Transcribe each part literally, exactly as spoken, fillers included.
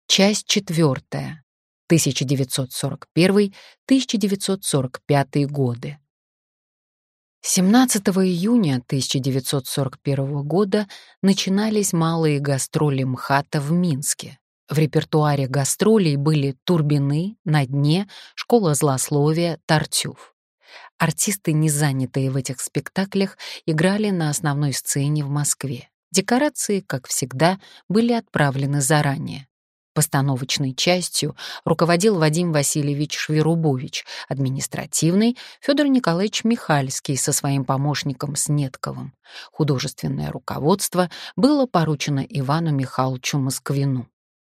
Часть четвертая. тысяча девятьсот сорок первый — тысяча девятьсот сорок пятый годы. семнадцатого июня тысяча девятьсот сорок первого года начинались малые гастроли МХАТа в Минске. В репертуаре гастролей были «Турбины», «На дне», «Школа злословия», «Тартюф». Артисты, не занятые в этих спектаклях, играли на основной сцене в Москве. Декорации, как всегда, были отправлены заранее. Постановочной частью руководил Вадим Васильевич Шверубович, административной — Федор Николаевич Михальский со своим помощником Снетковым. Художественное руководство было поручено Ивану Михайловичу Москвину.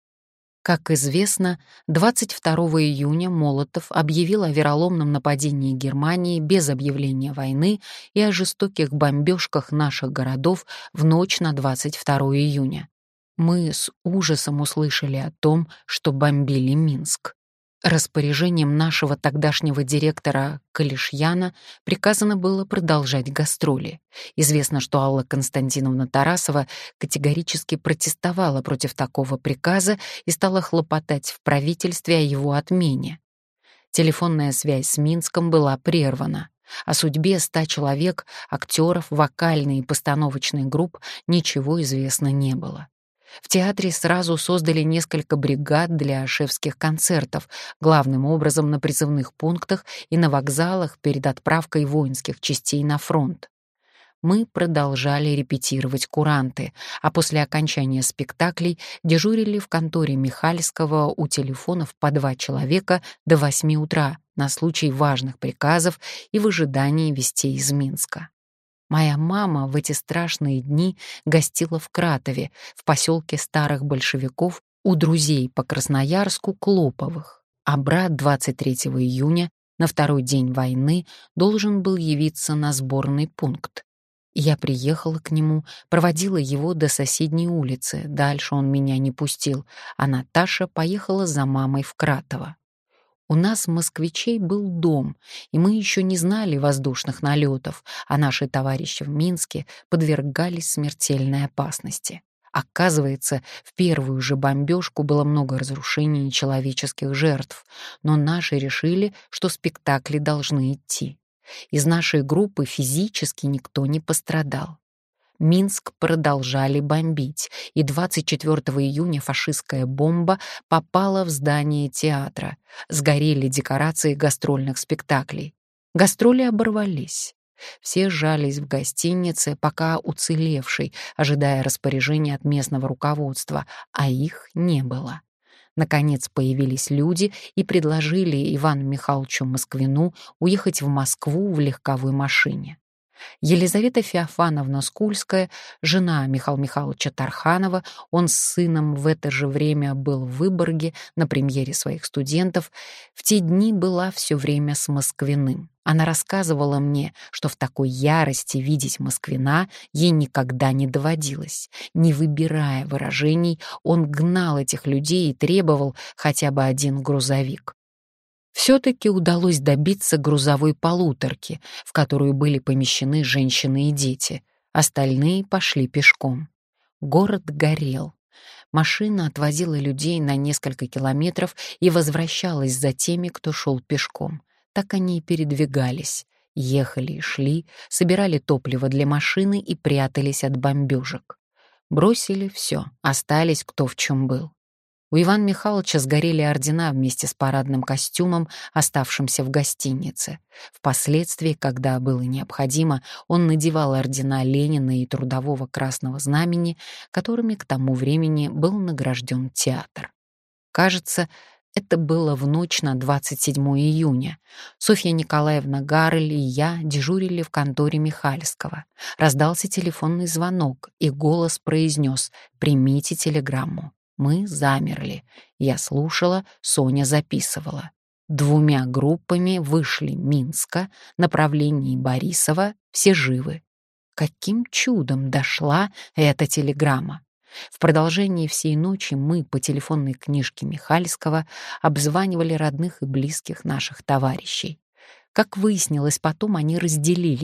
Как известно, двадцать второго июня Молотов объявил о вероломном нападении Германии без объявления войны и о жестоких бомбежках наших городов в ночь на двадцать второго июня. Мы с ужасом услышали о том, что бомбили Минск. Распоряжением нашего тогдашнего директора Калишьяна приказано было продолжать гастроли. Известно, что Алла Константиновна Тарасова категорически протестовала против такого приказа и стала хлопотать в правительстве о его отмене. Телефонная связь с Минском была прервана. О судьбе ста человек, актеров, вокальной и постановочной групп ничего известно не было. В театре сразу создали несколько бригад для шефских концертов, главным образом на призывных пунктах и на вокзалах перед отправкой воинских частей на фронт. Мы продолжали репетировать куранты, а после окончания спектаклей дежурили в конторе Михальского у телефонов по два человека до восьми утра на случай важных приказов и в ожидании вестей из Минска. Моя мама в эти страшные дни гостила в Кратове, в поселке старых большевиков, у друзей по Красноярску Клоповых, а брат двадцать третьего июня, на второй день войны, должен был явиться на сборный пункт. Я приехала к нему, проводила его до соседней улицы, дальше он меня не пустил, а Наташа поехала за мамой в Кратово. У нас, москвичей, был дом, и мы еще не знали воздушных налетов, а наши товарищи в Минске подвергались смертельной опасности. Оказывается, в первую же бомбежку было много разрушений и человеческих жертв, но наши решили, что спектакли должны идти. Из нашей группы физически никто не пострадал. Минск продолжали бомбить, и двадцать четвёртого июня фашистская бомба попала в здание театра. Сгорели декорации гастрольных спектаклей. Гастроли оборвались. Все сжались в гостинице, пока уцелевшей, ожидая распоряжения от местного руководства, а их не было. Наконец появились люди и предложили Ивану Михайловичу Москвину уехать в Москву в легковой машине. Елизавета Феофановна Скульская, жена Михаила Михайловича Тарханова, он с сыном в это же время был в Выборге на премьере своих студентов, в те дни была все время с Москвиным. Она рассказывала мне, что в такой ярости видеть Москвина ей никогда не доводилось. Не выбирая выражений, он гнал этих людей и требовал хотя бы один грузовик. Все-таки удалось добиться грузовой полуторки, в которую были помещены женщины и дети. Остальные пошли пешком. Город горел. Машина отвозила людей на несколько километров и возвращалась за теми, кто шел пешком. Так они и передвигались. Ехали и шли, собирали топливо для машины и прятались от бомбежек. Бросили все, остались кто в чем был. У Ивана Михайловича сгорели ордена вместе с парадным костюмом, оставшимся в гостинице. Впоследствии, когда было необходимо, он надевал ордена Ленина и Трудового Красного Знамени, которыми к тому времени был награжден театр. Кажется, это было в ночь на двадцать седьмого июня. Софья Николаевна Гарель и я дежурили в конторе Михальского. Раздался телефонный звонок, и голос произнес: «Примите телеграмму». Мы замерли. Я слушала, Соня записывала. Двумя группами вышли Минска, направлении Борисова, все живы. Каким чудом дошла эта телеграмма? В продолжении всей ночи мы по телефонной книжке Михальского обзванивали родных и близких наших товарищей. Как выяснилось потом, они разделились.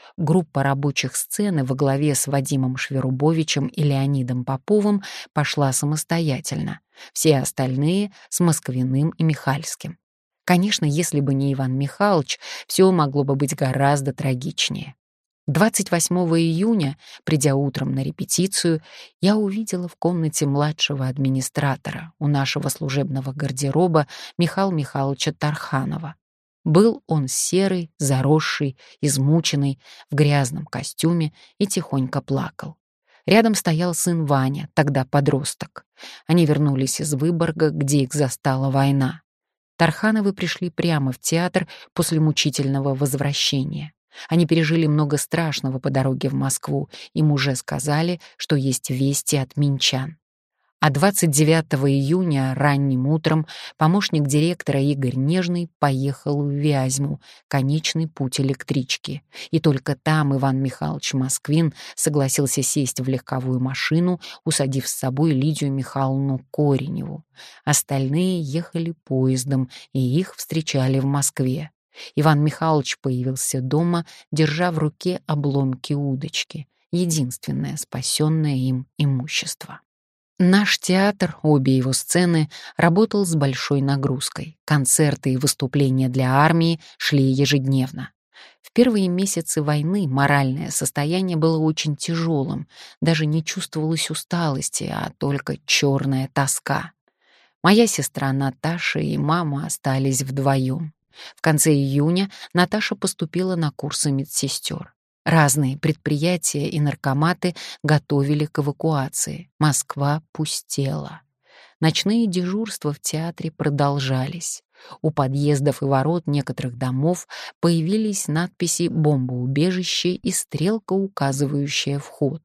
Группа рабочих сцены во главе с Вадимом Шверубовичем и Леонидом Поповым пошла самостоятельно, все остальные — с Москвиным и Михальским. Конечно, если бы не Иван Михайлович, все могло бы быть гораздо трагичнее. двадцать восьмого июня, придя утром на репетицию, я увидела в комнате младшего администратора у нашего служебного гардероба Михаила Михайловича Тарханова. Был он серый, заросший, измученный, в грязном костюме и тихонько плакал. Рядом стоял сын Ваня, тогда подросток. Они вернулись из Выборга, где их застала война. Тархановы пришли прямо в театр после мучительного возвращения. Они пережили много страшного по дороге в Москву, им уже сказали, что есть вести от минчан. А двадцать девятого июня ранним утром помощник директора Игорь Нежный поехал в Вязьму, конечный путь электрички. И только там Иван Михайлович Москвин согласился сесть в легковую машину, усадив с собой Лидию Михайловну Кореневу. Остальные ехали поездом, и их встречали в Москве. Иван Михайлович появился дома, держа в руке обломки удочки, единственное спасенное им имущество. Наш театр, обе его сцены, работал с большой нагрузкой. Концерты и выступления для армии шли ежедневно. В первые месяцы войны моральное состояние было очень тяжелым, даже не чувствовалось усталости, а только черная тоска. Моя сестра Наташа и мама остались вдвоем. В конце июня Наташа поступила на курсы медсестер. Разные предприятия и наркоматы готовили к эвакуации. Москва пустела. Ночные дежурства в театре продолжались. У подъездов и ворот некоторых домов появились надписи «Бомбоубежище» и стрелка, указывающая вход.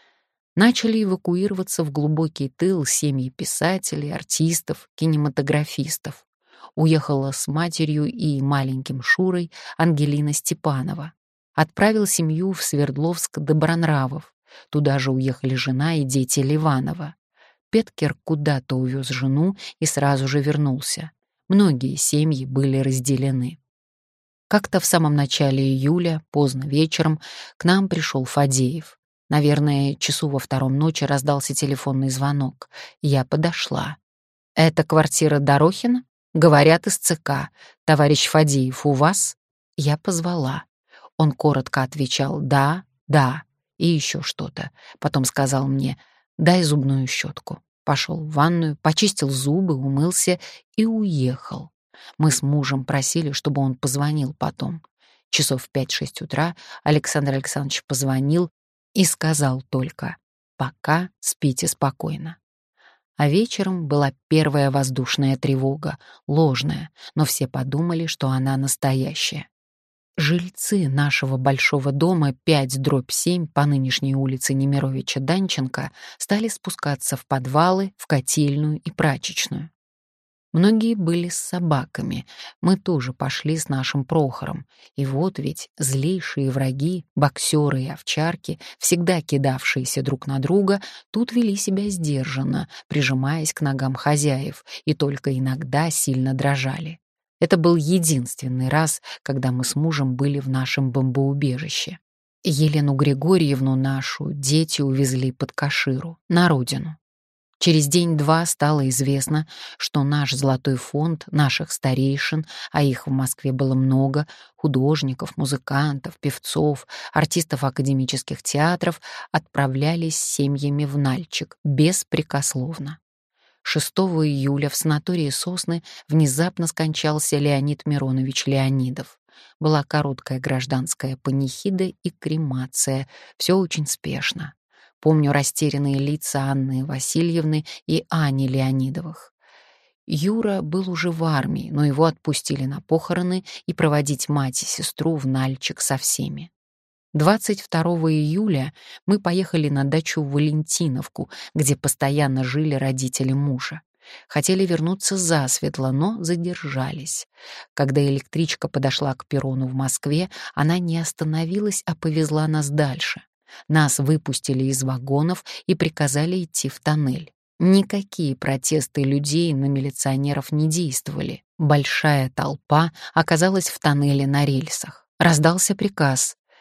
Начали эвакуироваться в глубокий тыл семьи писателей, артистов, кинематографистов. Уехала с матерью и маленьким Шурой Ангелина Степанова. Отправил семью в Свердловск Добронравов. Туда же уехали жена и дети Ливанова. Петкер куда-то увез жену и сразу же вернулся. Многие семьи были разделены. Как-то в самом начале июля, поздно вечером, к нам пришел Фадеев. Наверное, часу во втором ночи раздался телефонный звонок. Я подошла. «Это квартира Дорохина? Говорят из ЦК. Товарищ Фадеев у вас?» Я позвала. Он коротко отвечал «да, да» и еще что-то. Потом сказал мне «дай зубную щетку». Пошел в ванную, почистил зубы, умылся и уехал. Мы с мужем просили, чтобы он позвонил потом. Часов в пять-шесть утра Александр Александрович позвонил и сказал только «пока спите спокойно». А вечером была первая воздушная тревога, ложная, но все подумали, что она настоящая. Жильцы нашего большого дома пять дробь семь по нынешней улице Немировича-Данченко стали спускаться в подвалы, в котельную и прачечную. Многие были с собаками, мы тоже пошли с нашим Прохором. И вот ведь злейшие враги, боксеры и овчарки, всегда кидавшиеся друг на друга, тут вели себя сдержанно, прижимаясь к ногам хозяев, и только иногда сильно дрожали. Это был единственный раз, когда мы с мужем были в нашем бомбоубежище. Елену Григорьевну нашу дети увезли под Каширу, на родину. Через день-два стало известно, что наш золотой фонд, наших старейшин, а их в Москве было много, художников, музыкантов, певцов, артистов академических театров, отправлялись с семьями в Нальчик, беспрекословно. шестого июля в санатории «Сосны» внезапно скончался Леонид Миронович Леонидов. Была короткая гражданская панихида и кремация. Все очень спешно. Помню растерянные лица Анны Васильевны и Ани Леонидовых. Юра был уже в армии, но его отпустили на похороны и проводить мать и сестру в Нальчик со всеми. двадцать второго июля мы поехали на дачу в Валентиновку, где постоянно жили родители мужа. Хотели вернуться засветло, но задержались. Когда электричка подошла к перрону в Москве, она не остановилась, а повезла нас дальше. Нас выпустили из вагонов и приказали идти в тоннель. Никакие протесты людей на милиционеров не действовали. Большая толпа оказалась в тоннеле на рельсах. Раздался приказ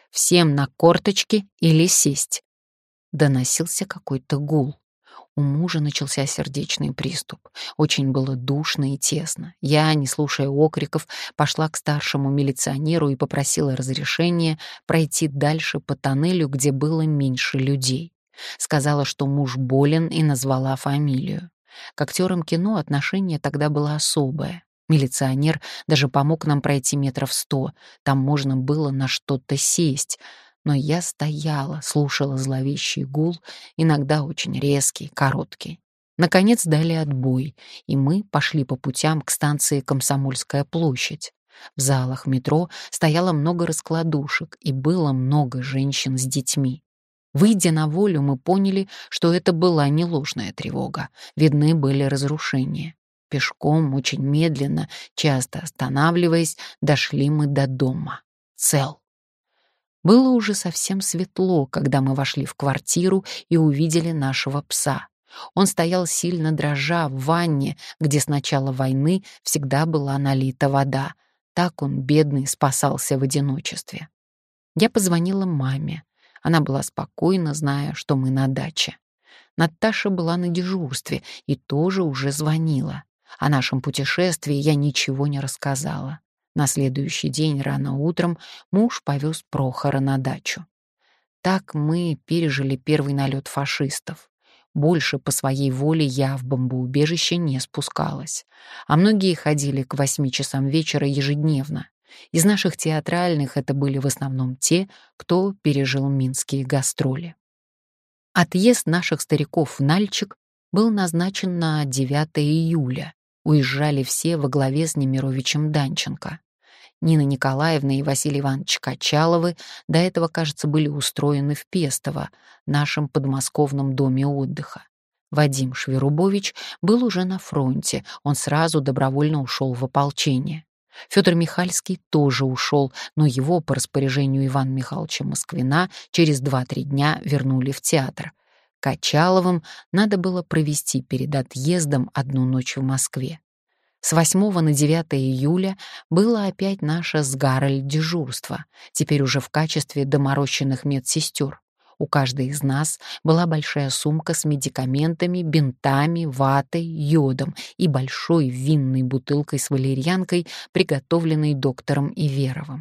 Всем на корточки или сесть!» Доносился какой-то гул. У мужа начался сердечный приступ. Очень было душно и тесно. Я, не слушая окриков, пошла к старшему милиционеру и попросила разрешения пройти дальше по тоннелю, где было меньше людей. Сказала, что муж болен, и назвала фамилию. К актерам кино отношение тогда было особое. Милиционер даже помог нам пройти метров сто. Там можно было на что-то сесть. Но я стояла, слушала зловещий гул, иногда очень резкий, короткий. Наконец дали отбой, и мы пошли по путям к станции Комсомольская площадь. В залах метро стояло много раскладушек, и было много женщин с детьми. Выйдя на волю, мы поняли, что это была не ложная тревога. Видны были разрушения. Пешком, очень медленно, часто останавливаясь, дошли мы до дома. Цел. Было уже совсем светло, когда мы вошли в квартиру и увидели нашего пса. Он стоял сильно дрожа в ванне, где с начала войны всегда была налита вода. Так он, бедный, спасался в одиночестве. Я позвонила маме. Она была спокойна, зная, что мы на даче. Наташа была на дежурстве и тоже уже звонила. О нашем путешествии я ничего не рассказала. На следующий день рано утром муж повез Прохора на дачу. Так мы пережили первый налет фашистов. Больше по своей воле я в бомбоубежище не спускалась. А многие ходили к восьми часам вечера ежедневно. Из наших театральных это были в основном те, кто пережил минские гастроли. Отъезд наших стариков в Нальчик был назначен на девятое июля. Уезжали все во главе с Немировичем Данченко. Нина Николаевна и Василий Иванович Качаловы до этого, кажется, были устроены в Пестово, нашем подмосковном доме отдыха. Вадим Шверубович был уже на фронте, он сразу добровольно ушел в ополчение. Федор Михальский тоже ушел, но его по распоряжению Ивана Михайловича Москвина через два-три дня вернули в театр. Качаловым надо было провести перед отъездом одну ночь в Москве. С восьмого на девятое июля было опять наше с Гарольд дежурство, теперь уже в качестве доморощенных медсестер. У каждой из нас была большая сумка с медикаментами, бинтами, ватой, йодом и большой винной бутылкой с валерьянкой, приготовленной доктором Иверовым.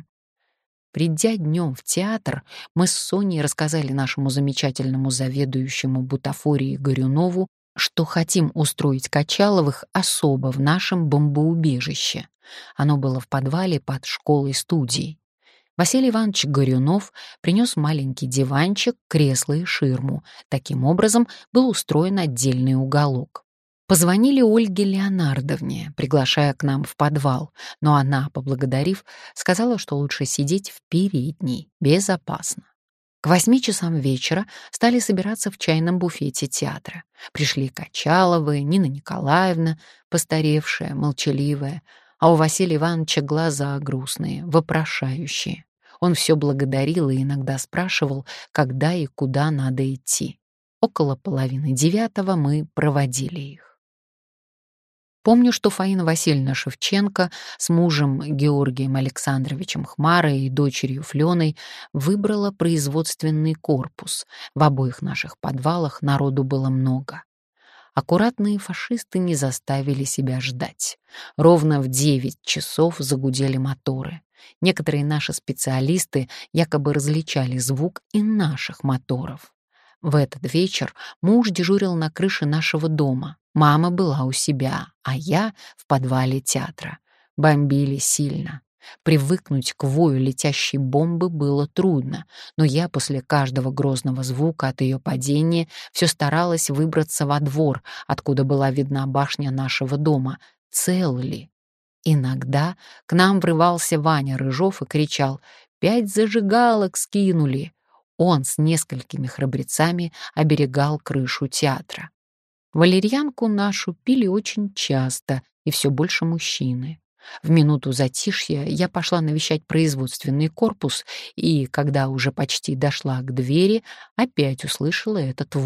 Придя днем в театр, мы с Соней рассказали нашему замечательному заведующему бутафорией Горюнову, что хотим устроить Качаловых особо в нашем бомбоубежище. Оно было в подвале под школой-студией. Василий Иванович Горюнов принес маленький диванчик, кресло и ширму. Таким образом был устроен отдельный уголок. Позвонили Ольге Леонардовне, приглашая к нам в подвал, но она, поблагодарив, сказала, что лучше сидеть в передней, безопасно. К восьми часам вечера стали собираться в чайном буфете театра. Пришли Качаловы, Нина Николаевна, постаревшая, молчаливая, а у Василия Ивановича глаза грустные, вопрошающие. Он все благодарил и иногда спрашивал, когда и куда надо идти. Около половины девятого мы проводили их. Помню, что Фаина Васильевна Шевченко с мужем Георгием Александровичем Хмарой и дочерью Фленой выбрала производственный корпус. В обоих наших подвалах народу было много. Аккуратные фашисты не заставили себя ждать. Ровно в девять часов загудели моторы. Некоторые наши специалисты якобы различали звук и наших моторов. В этот вечер муж дежурил на крыше нашего дома. Мама была у себя, а я в подвале театра. Бомбили сильно. Привыкнуть к вою летящей бомбы было трудно, но я после каждого грозного звука от ее падения все старалась выбраться во двор, откуда была видна башня нашего дома. Цел ли? Иногда к нам врывался Ваня Рыжов и кричал: «Пять зажигалок скинули!» Он с несколькими храбрецами оберегал крышу театра. Валерьянку нашу пили очень часто, и все больше мужчины. В минуту затишья я пошла навещать производственный корпус, и, когда уже почти дошла к двери, опять услышала этот вой.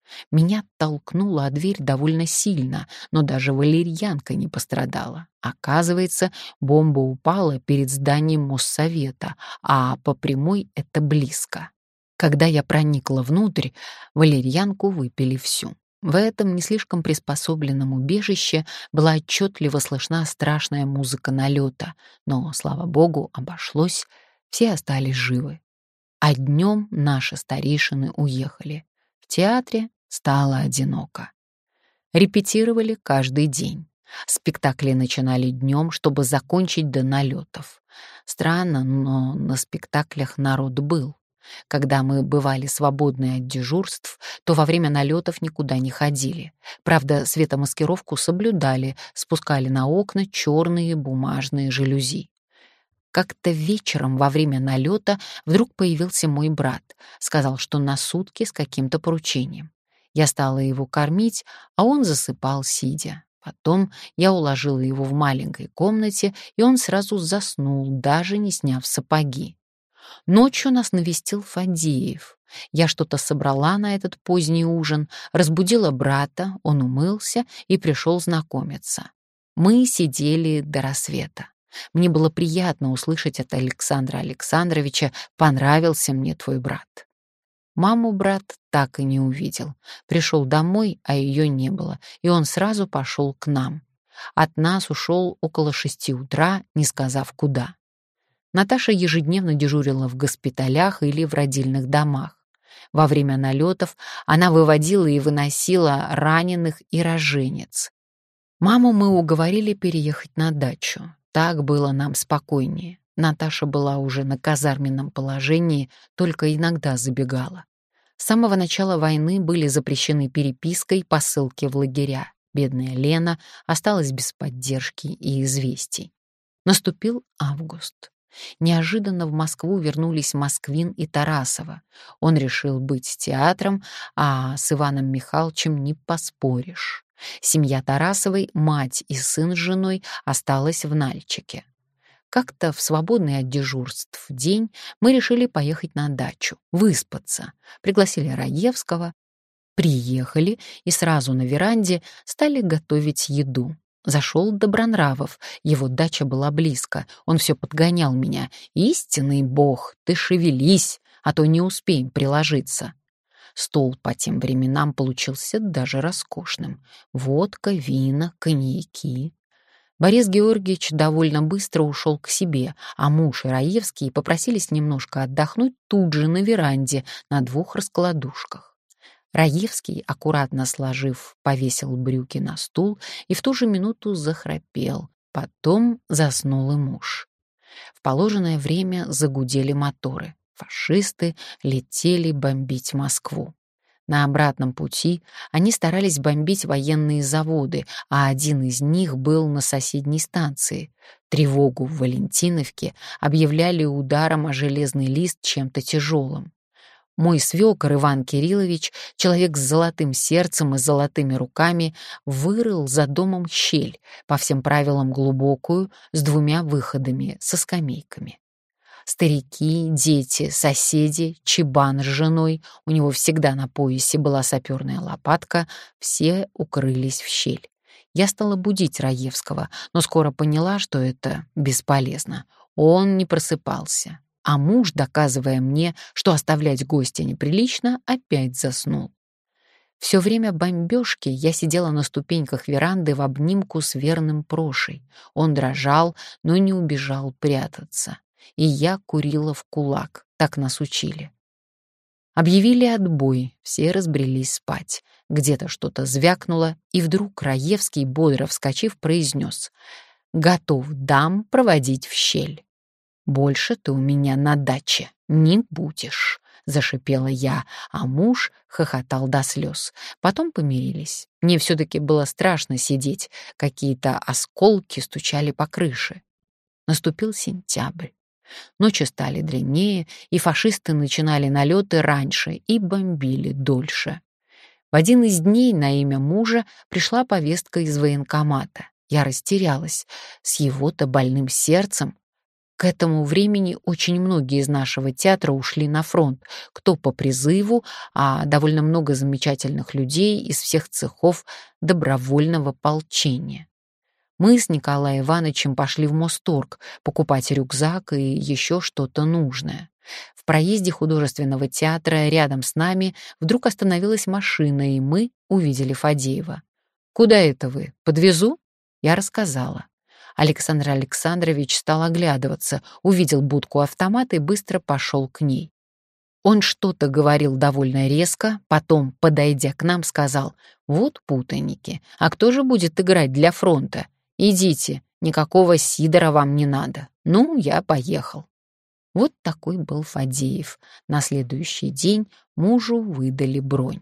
Меня толкнуло о дверь довольно сильно, но даже валерьянка не пострадала. Оказывается, бомба упала перед зданием Моссовета, а по прямой это близко. Когда я проникла внутрь, валерьянку выпили всю. В этом не слишком приспособленном убежище была отчетливо слышна страшная музыка налета, но, слава богу, обошлось, все остались живы. А днем наши старейшины уехали. В театре стало одиноко. Репетировали каждый день. Спектакли начинали днем, чтобы закончить до налетов. Странно, но на спектаклях народ был. Когда мы бывали свободны от дежурств, то во время налетов никуда не ходили. Правда, светомаскировку соблюдали, спускали на окна черные бумажные жалюзи. Как-то вечером во время налета вдруг появился мой брат. Сказал, что на сутки с каким-то поручением. Я стала его кормить, а он засыпал сидя. Потом я уложила его в маленькой комнате, и он сразу заснул, даже не сняв сапоги. Ночью нас навестил Фадеев. Я что-то собрала на этот поздний ужин, разбудила брата, он умылся и пришел знакомиться. Мы сидели до рассвета. Мне было приятно услышать от Александра Александровича: «Понравился мне твой брат». Маму брат так и не увидел. Пришел домой, а ее не было, и он сразу пошел к нам. От нас ушел около шести утра, не сказав куда. Наташа ежедневно дежурила в госпиталях или в родильных домах. Во время налетов она выводила и выносила раненых и роженец. Маму мы уговорили переехать на дачу. Так было нам спокойнее. Наташа была уже на казарменном положении, только иногда забегала. С самого начала войны были запрещены переписка и посылки в лагеря. Бедная Лена осталась без поддержки и известий. Наступил август. Неожиданно в Москву вернулись Москвин и Тарасова. Он решил быть с театром, а с Иваном Михайловичем не поспоришь. Семья Тарасовой, мать и сын с женой, осталась в Нальчике. Как-то в свободный от дежурств день мы решили поехать на дачу, выспаться. Пригласили Раевского. Приехали и сразу на веранде стали готовить еду. Зашел Добронравов, его дача была близко, он все подгонял меня. «Истинный бог, ты шевелись, а то не успеем приложиться». Стол по тем временам получился даже роскошным. Водка, вина, коньяки. Борис Георгиевич довольно быстро ушел к себе, а муж и Раевский попросились немножко отдохнуть тут же на веранде на двух раскладушках. Раевский, аккуратно сложив, повесил брюки на стул и в ту же минуту захрапел. Потом заснул и муж. В положенное время загудели моторы. Фашисты летели бомбить Москву. На обратном пути они старались бомбить военные заводы, а один из них был на соседней станции. Тревогу в Валентиновке объявляли ударом о железный лист чем-то тяжелым. Мой свекор Иван Кириллович, человек с золотым сердцем и золотыми руками, вырыл за домом щель, по всем правилам глубокую, с двумя выходами, со скамейками. Старики, дети, соседи, чибан с женой, у него всегда на поясе была саперная лопатка, все укрылись в щель. Я стала будить Раевского, но скоро поняла, что это бесполезно. Он не просыпался. А муж, доказывая мне, что оставлять гостя неприлично, опять заснул. Все время бомбежки я сидела на ступеньках веранды в обнимку с верным Прошей. Он дрожал, но не убежал прятаться. И я курила в кулак, так нас учили. Объявили отбой, все разбрелись спать. Где-то что-то звякнуло, и вдруг Раевский, бодро вскочив, произнес: «Готов дам проводить в щель». «Больше ты у меня на даче не будешь», — зашипела я, а муж хохотал до слез. Потом помирились. Мне все-таки было страшно сидеть, какие-то осколки стучали по крыше. Наступил сентябрь. Ночи стали длиннее, и фашисты начинали налеты раньше и бомбили дольше. В один из дней на имя мужа пришла повестка из военкомата. Я растерялась. С его-то больным сердцем. К этому времени очень многие из нашего театра ушли на фронт, кто по призыву, а довольно много замечательных людей из всех цехов добровольного ополчения. Мы с Николаем Ивановичем пошли в Мосторг покупать рюкзак и еще что-то нужное. В проезде художественного театра рядом с нами вдруг остановилась машина, и мы увидели Фадеева. «Куда это вы? Подвезу?» Я рассказала. Александр Александрович стал оглядываться, увидел будку автомата и быстро пошел к ней. Он что-то говорил довольно резко, потом, подойдя к нам, сказал: «Вот путаники, а кто же будет играть для фронта? Идите, никакого сидора вам не надо». Ну, я поехал. Вот такой был Фадеев. На следующий день мужу выдали бронь.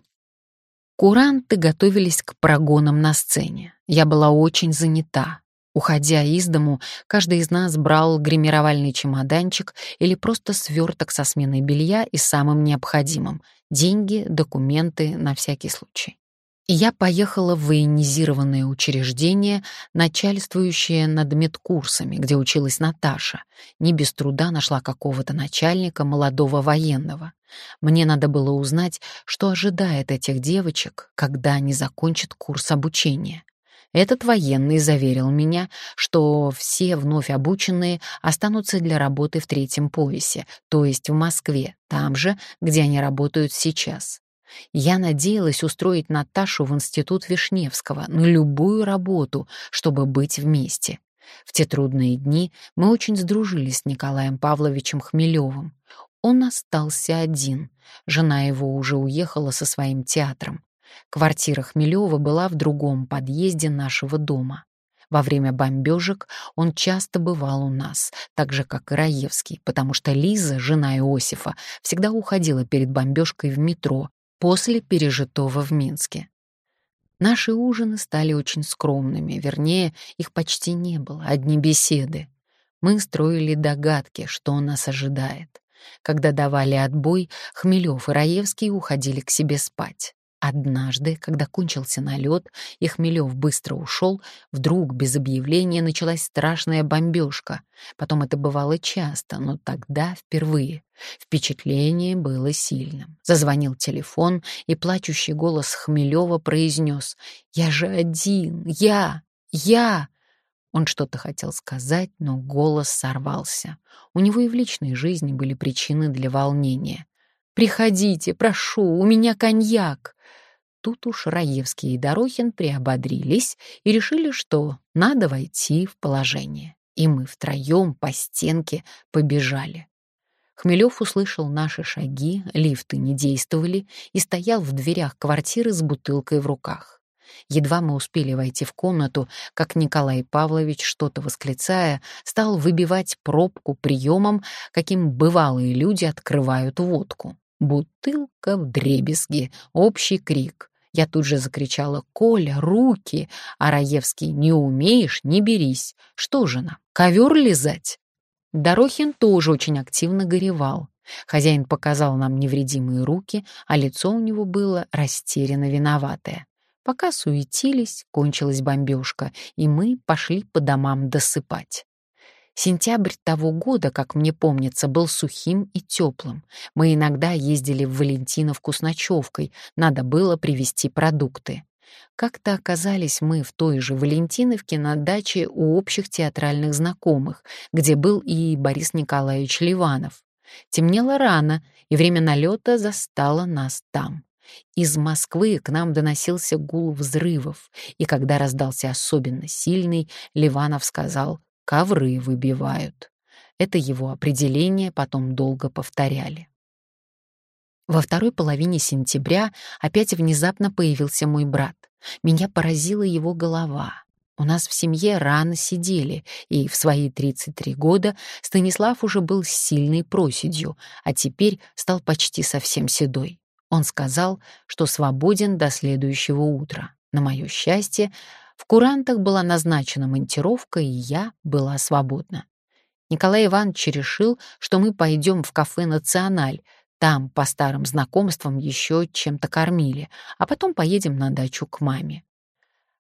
Куранты готовились к прогонам на сцене. Я была очень занята. Уходя из дому, каждый из нас брал гримировальный чемоданчик или просто сверток со сменой белья и самым необходимым — деньги, документы на всякий случай. И я поехала в военизированное учреждение, начальствующее над медкурсами, где училась Наташа. Не без труда нашла какого-то начальника, молодого военного. Мне надо было узнать, что ожидает этих девочек, когда они закончат курс обучения. Этот военный заверил меня, что все вновь обученные останутся для работы в третьем поясе, то есть в Москве, там же, где они работают сейчас. Я надеялась устроить Наташу в институт Вишневского на любую работу, чтобы быть вместе. В те трудные дни мы очень сдружились с Николаем Павловичем Хмелевым. Он остался один, жена его уже уехала со своим театром. Квартира Хмелева была в другом подъезде нашего дома. Во время бомбежек он часто бывал у нас, так же, как и Раевский, потому что Лиза, жена Иосифа, всегда уходила перед бомбежкой в метро после пережитого в Минске. Наши ужины стали очень скромными, вернее, их почти не было, одни беседы. Мы строили догадки, что нас ожидает. Когда давали отбой, Хмелев и Раевский уходили к себе спать. Однажды, когда кончился налет и Хмелев быстро ушел, вдруг без объявления началась страшная бомбежка. Потом это бывало часто, но тогда впервые. Впечатление было сильным. Зазвонил телефон, и плачущий голос Хмелева произнес: «Я же один! Я! Я!» Он что-то хотел сказать, но голос сорвался. У него и в личной жизни были причины для волнения. «Приходите, прошу, у меня коньяк!» Тут уж Раевский и Дорохин приободрились и решили, что надо войти в положение. И мы втроем по стенке побежали. Хмелев услышал наши шаги, лифты не действовали, и стоял в дверях квартиры с бутылкой в руках. Едва мы успели войти в комнату, как Николай Павлович, что-то восклицая, стал выбивать пробку приемом, каким бывалые люди открывают водку. Бутылка вдребезги, общий крик. Я тут же закричала: «Коля, руки!» А Раевский: «Не умеешь — не берись. Что же нам, ковер лизать?» Дорохин тоже очень активно горевал. Хозяин показал нам невредимые руки, а лицо у него было растерянно виноватое. Пока суетились, кончилась бомбежка, и мы пошли по домам досыпать. Сентябрь того года, как мне помнится, был сухим и теплым. Мы иногда ездили в Валентиновку с ночевкой, надо было привезти продукты. Как-то оказались мы в той же Валентиновке на даче у общих театральных знакомых, где был и Борис Николаевич Ливанов. Темнело рано, и время налета застало нас там. Из Москвы к нам доносился гул взрывов, и когда раздался особенно сильный, Ливанов сказал: «Ковры выбивают». Это его определение потом долго повторяли. Во второй половине сентября опять внезапно появился мой брат. Меня поразила его голова. У нас в семье рано сидели, и в свои тридцать три года Станислав уже был с сильной проседью, а теперь стал почти совсем седой. Он сказал, что свободен до следующего утра. На мое счастье, в курантах была назначена монтировка, и я была свободна. Николай Иванович решил, что мы пойдем в кафе «Националь». Там, по старым знакомствам, еще чем-то кормили, а потом поедем на дачу к маме.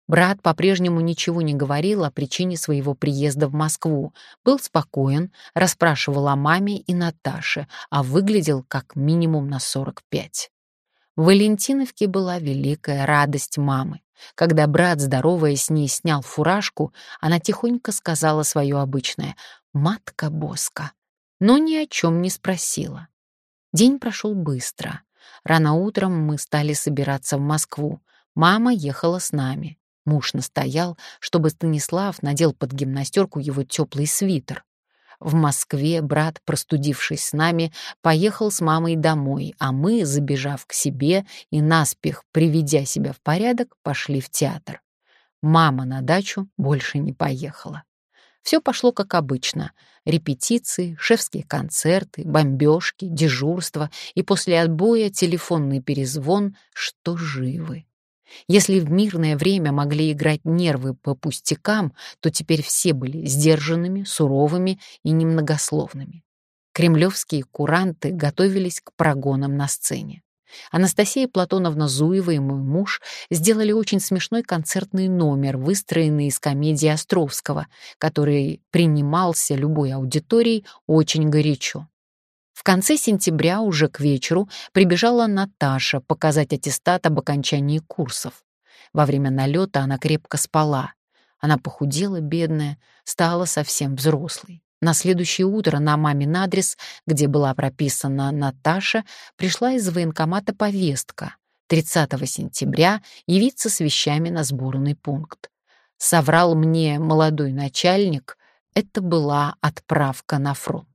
Брат по-прежнему ничего не говорил о причине своего приезда в Москву, был спокоен, расспрашивал о маме и Наташе, а выглядел как минимум на сорок пять. В Валентиновке была великая радость мамы. Когда брат, здороваясь с ней, снял фуражку, она тихонько сказала свое обычное «Матка Боска», но ни о чем не спросила. День прошел быстро. Рано утром мы стали собираться в Москву. Мама ехала с нами. Муж настоял, чтобы Станислав надел под гимнастерку его теплый свитер. В Москве брат, простудившись с нами, поехал с мамой домой, а мы, забежав к себе и наспех приведя себя в порядок, пошли в театр. Мама на дачу больше не поехала. Все пошло как обычно. Репетиции, шефские концерты, бомбежки, дежурство и после отбоя телефонный перезвон, что живы. Если в мирное время могли играть нервы по пустякам, то теперь все были сдержанными, суровыми и немногословными. Кремлевские куранты готовились к прогонам на сцене. Анастасия Платоновна Зуева и мой муж сделали очень смешной концертный номер, выстроенный из комедии Островского, который принимался любой аудиторией очень горячо. В конце сентября уже к вечеру прибежала Наташа показать аттестат об окончании курсов. Во время налета она крепко спала. Она похудела, бедная, стала совсем взрослой. На следующее утро на мамин адрес, где была прописана Наташа, пришла из военкомата повестка. тридцатого сентября явиться с вещами на сборный пункт. Соврал мне молодой начальник, это была отправка на фронт.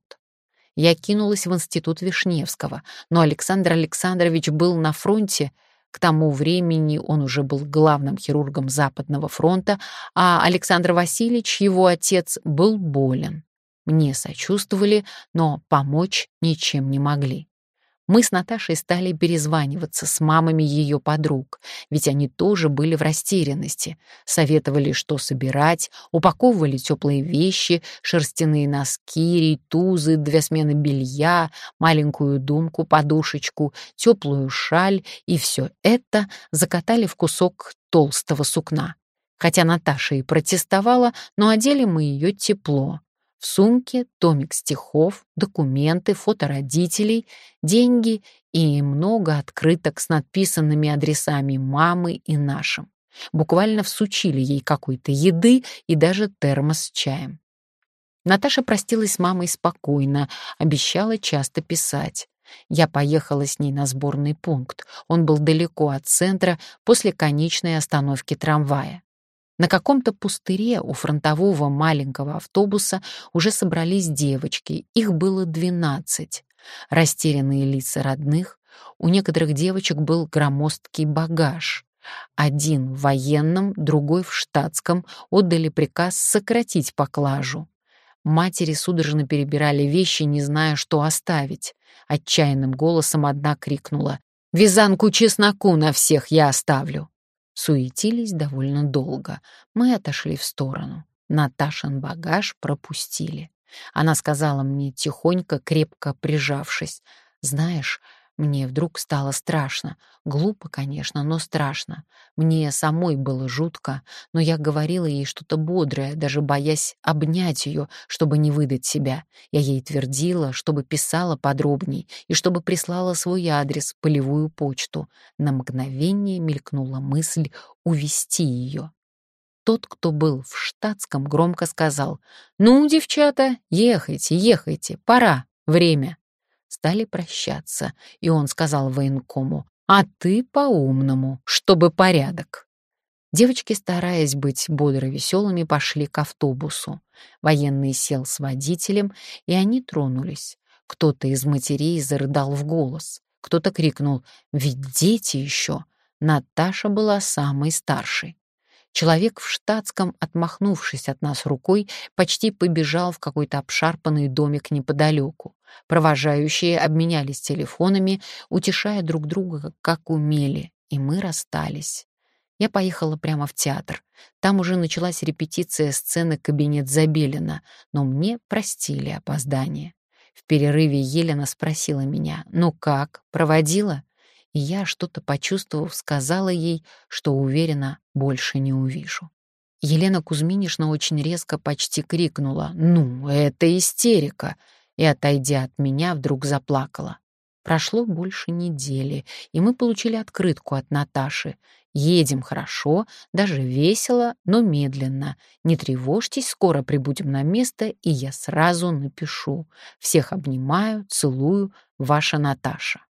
Я кинулась в институт Вишневского, но Александр Александрович был на фронте. К тому времени он уже был главным хирургом Западного фронта, а Александр Васильевич, его отец, был болен. Мне сочувствовали, но помочь ничем не могли. Мы с Наташей стали перезваниваться с мамами ее подруг, ведь они тоже были в растерянности. Советовали, что собирать, упаковывали теплые вещи, шерстяные носки, рейтузы, две смены белья, маленькую думку, подушечку, теплую шаль, и все это закатали в кусок толстого сукна. Хотя Наташа и протестовала, но одели мы ее тепло. В сумке томик стихов, документы, фото родителей, деньги и много открыток с надписанными адресами мамы и нашим. Буквально всучили ей какой-то еды и даже термос с чаем. Наташа простилась с мамой спокойно, обещала часто писать. Я поехала с ней на сборный пункт. Он был далеко от центра, после конечной остановки трамвая. На каком-то пустыре у фронтового маленького автобуса уже собрались девочки, их было двенадцать. Растерянные лица родных, у некоторых девочек был громоздкий багаж. Один в военном, другой в штатском, отдали приказ сократить поклажу. Матери судорожно перебирали вещи, не зная, что оставить. Отчаянным голосом одна крикнула: «Вязанку чесноку на всех я оставлю!» Суетились довольно долго. Мы отошли в сторону. Наташин багаж пропустили. Она сказала мне тихонько, крепко прижавшись: «Знаешь, мне вдруг стало страшно. Глупо, конечно, но страшно. Мне самой было жутко, но я говорила ей что-то бодрое, даже боясь обнять ее, чтобы не выдать себя. Я ей твердила, чтобы писала подробней и чтобы прислала свой адрес, полевую почту. На мгновение мелькнула мысль увести ее». Тот, кто был в штатском, громко сказал: «Ну, девчата, ехайте, ехайте, пора, время». Стали прощаться, и он сказал военкому: «А ты по-умному, чтобы порядок». Девочки, стараясь быть бодро веселыми, пошли к автобусу. Военный сел с водителем, и они тронулись. Кто-то из матерей зарыдал в голос, кто-то крикнул: «Ведь дети еще!» Наташа была самой старшей. Человек в штатском, отмахнувшись от нас рукой, почти побежал в какой-то обшарпанный домик неподалеку. Провожающие обменялись телефонами, утешая друг друга, как умели, и мы расстались. Я поехала прямо в театр. Там уже началась репетиция сцены «Кабинет Забелина», но мне простили опоздание. В перерыве Елена спросила меня: «Ну как, проводила?» и я, что-то почувствовав, сказала ей, что уверена, больше не увижу. Елена Кузьминишна очень резко почти крикнула: «Ну, это истерика!» и, отойдя от меня, вдруг заплакала. Прошло больше недели, и мы получили открытку от Наташи. «Едем хорошо, даже весело, но медленно. Не тревожьтесь, скоро прибудем на место, и я сразу напишу. Всех обнимаю, целую, ваша Наташа».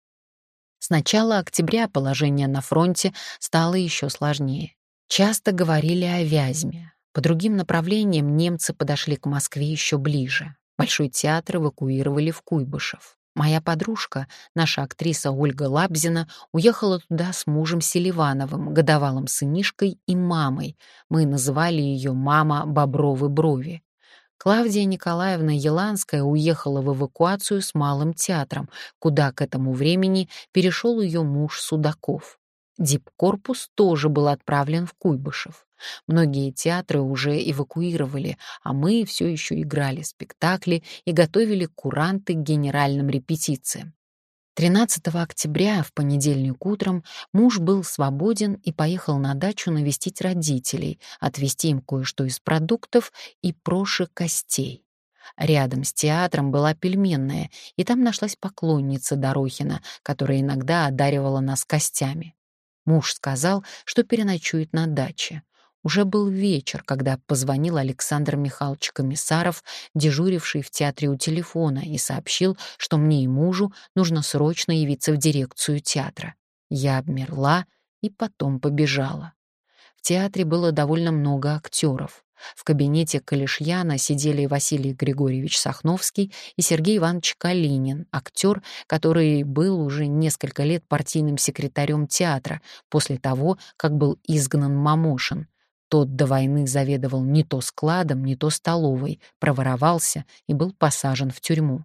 С начала октября положение на фронте стало еще сложнее. Часто говорили о Вязьме. По другим направлениям немцы подошли к Москве еще ближе. Большой театр эвакуировали в Куйбышев. Моя подружка, наша актриса Ольга Лабзина, уехала туда с мужем Селивановым, годовалым сынишкой и мамой. Мы называли ее «мама Бобровы брови». Клавдия Николаевна Еланская уехала в эвакуацию с Малым театром, куда к этому времени перешел ее муж Судаков. Дипкорпус тоже был отправлен в Куйбышев. Многие театры уже эвакуировали, а мы все еще играли спектакли и готовили куранты к генеральным репетициям. тринадцатого октября, в понедельник утром, муж был свободен и поехал на дачу навестить родителей, отвезти им кое-что из продуктов и прошек костей. Рядом с театром была пельменная, и там нашлась поклонница Дорохина, которая иногда одаривала нас костями. Муж сказал, что переночует на даче. Уже был вечер, когда позвонил Александр Михайлович Комиссаров, дежуривший в театре у телефона, и сообщил, что мне и мужу нужно срочно явиться в дирекцию театра. Я обмерла и потом побежала. В театре было довольно много актеров. В кабинете Калишьяна сидели Василий Григорьевич Сахновский и Сергей Иванович Калинин, актер, который был уже несколько лет партийным секретарем театра после того, как был изгнан Мамошин. Тот до войны заведовал не то складом, не то столовой, проворовался и был посажен в тюрьму.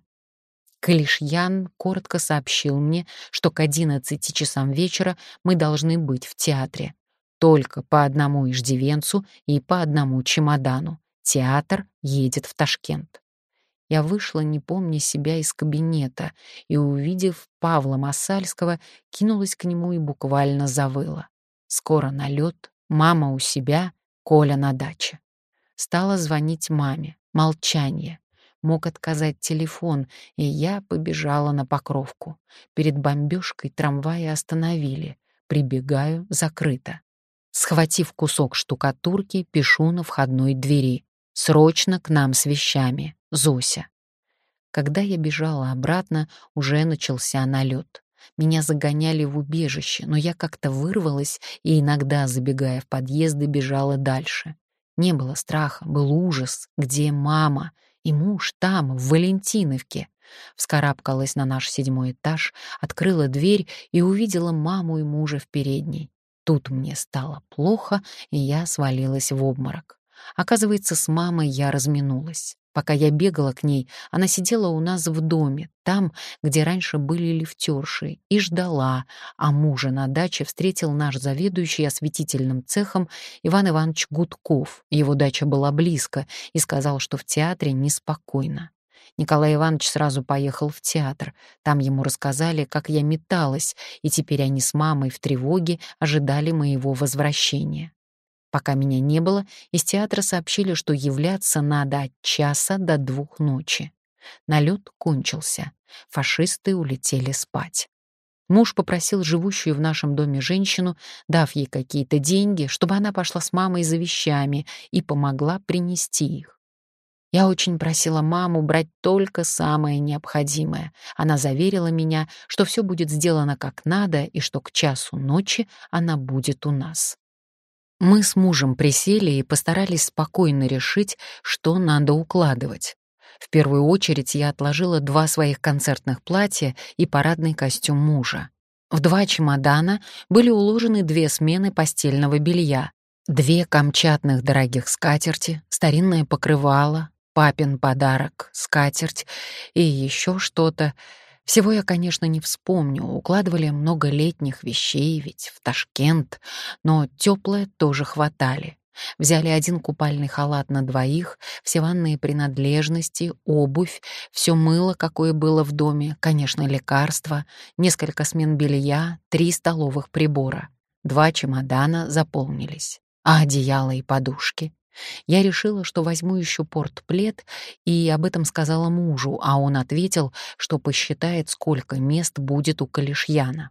Калишьян коротко сообщил мне, что к одиннадцати часам вечера мы должны быть в театре. Только по одному иждивенцу и по одному чемодану. Театр едет в Ташкент. Я вышла, не помня себя, из кабинета и, увидев Павла Масальского, кинулась к нему и буквально завыла. Скоро налет, мама у себя, Коля на даче. Стала звонить маме. Молчание. Мог отказать телефон, и я побежала на Покровку. Перед бомбежкой трамваи остановили. Прибегаю, закрыто. Схватив кусок штукатурки, пишу на входной двери: «Срочно к нам с вещами. Зося». Когда я бежала обратно, уже начался налет. Меня загоняли в убежище, но я как-то вырвалась и иногда, забегая в подъезды, бежала дальше. Не было страха, был ужас. Где мама? И муж там, в Валентиновке. Вскарабкалась на наш седьмой этаж, открыла дверь и увидела маму и мужа в передней. Тут мне стало плохо, и я свалилась в обморок. Оказывается, с мамой я разминулась. Пока я бегала к ней, она сидела у нас в доме, там, где раньше были лифтерши, и ждала, а мужа на даче встретил наш заведующий осветительным цехом Иван Иванович Гудков. Его дача была близко, и сказал, что в театре неспокойно. Николай Иванович сразу поехал в театр. Там ему рассказали, как я металась, и теперь они с мамой в тревоге ожидали моего возвращения. Пока меня не было, из театра сообщили, что являться надо от часа до двух ночи. Налет кончился. Фашисты улетели спать. Муж попросил живущую в нашем доме женщину, дав ей какие-то деньги, чтобы она пошла с мамой за вещами и помогла принести их. Я очень просила маму брать только самое необходимое. Она заверила меня, что все будет сделано как надо и что к часу ночи она будет у нас. Мы с мужем присели и постарались спокойно решить, что надо укладывать. В первую очередь я отложила два своих концертных платья и парадный костюм мужа. В два чемодана были уложены две смены постельного белья, две камчатных дорогих скатерти, старинное покрывало, папин подарок, скатерть и еще что-то. Всего я, конечно, не вспомню, укладывали много летних вещей, ведь в Ташкент, но теплое тоже хватали. Взяли один купальный халат на двоих, все ванные принадлежности, обувь, все мыло, какое было в доме, конечно, лекарства, несколько смен белья, три столовых прибора. Два чемодана заполнились. А одеяло и подушки? Я решила, что возьму еще портплед, и об этом сказала мужу, а он ответил, что посчитает, сколько мест будет у Калишьяна.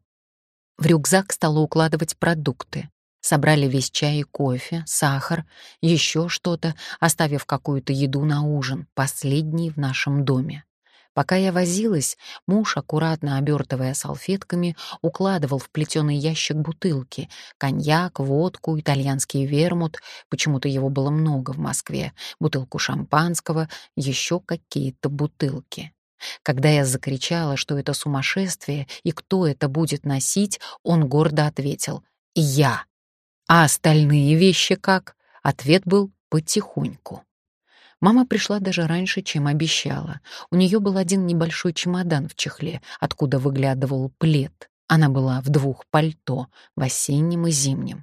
В рюкзак стала укладывать продукты. Собрали весь чай и кофе, сахар, еще что-то, оставив какую-то еду на ужин, последний в нашем доме. Пока я возилась, муж, аккуратно обертывая салфетками, укладывал в плетеный ящик бутылки: коньяк, водку, итальянский вермут, почему-то его было много в Москве, бутылку шампанского, еще какие-то бутылки. Когда я закричала, что это сумасшествие и кто это будет носить, он гордо ответил: «Я». А остальные вещи как? Ответ был: потихоньку. Мама пришла даже раньше, чем обещала. У нее был один небольшой чемодан в чехле, откуда выглядывал плед. Она была в двух пальто, в осеннем и зимнем.